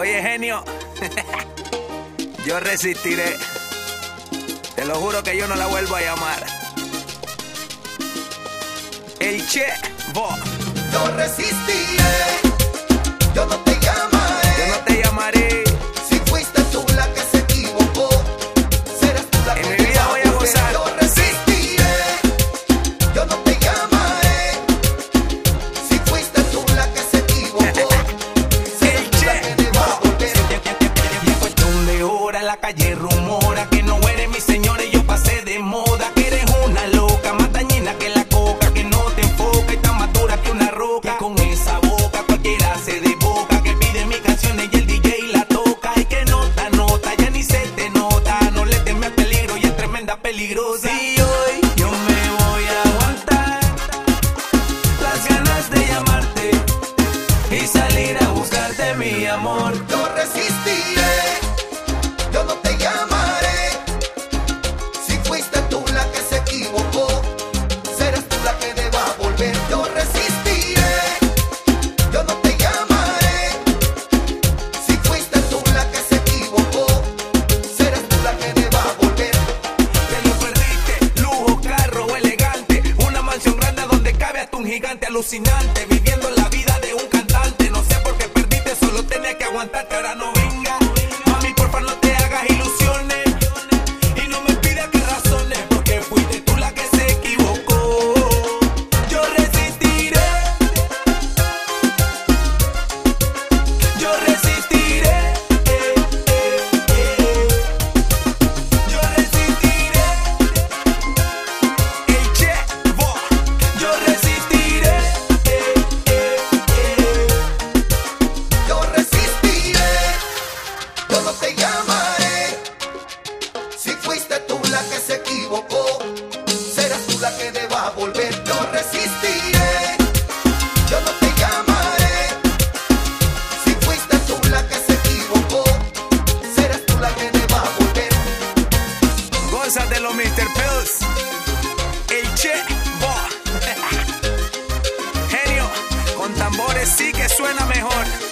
Oye, genio, yo resistiré. Te lo juro que yo no la vuelvo a llamar. El Che Bo. Yo resistiré, yo no te llamaré. Yo no te llamaré. Si fuiste tú la que se equivocó, serás tú la que en mi vida voy a gozar. Yo resistiré, yo no te llamaré. Si fuiste tú la que se equivocó, serás tú la que te va a volver. Y en cuestión de hora la calle rumora que no eres mi señora y yo pasé de moda. Que eres una loca, más dañina que la coca, que no te enfoca y tan madura que una roca. Que con esa boca cualquiera se desboca, que pide mis canciones y el DJ la toca. Y que nota, ya ni se te nota. No le temes al peligro y es tremenda peligrosa. Y hoy yo me voy a aguantar las ganas de llamarte y salir a buscarte, mi amor. Yo resistiré, yo no te llamaré. Si fuiste tú la que se equivocó, serás tú la que te va a volver. Yo resistiré, yo no te llamaré. Si fuiste tú la que se equivocó, serás tú la que te va a volver. Te lo perdiste, lujo, carro elegante, una mansión grande donde cabe hasta un gigante alucinante, viviendo la vida de un cantante. No sé por qué perdiste, solo tenías que aguantarte, ahora no venga. Mami, porfa, no te hagas ilusiones y no me pidas que razones, porque fuiste tú la que se equivocó. Yo resistiré, yo resistiré, yo resistiré. El Che Bo. Yo resistiré, Yo resistiré, yo no te llamaré. Si fuiste tú la que se equivocó, serás tú la que te va a volver. Yo resistiré, yo no te llamaré. Si fuiste tú la que se equivocó, serás tú la que te va a volver. gózatelo, Mr. Pills. El Che Bo. Genio, con tambores sí que suena mejor.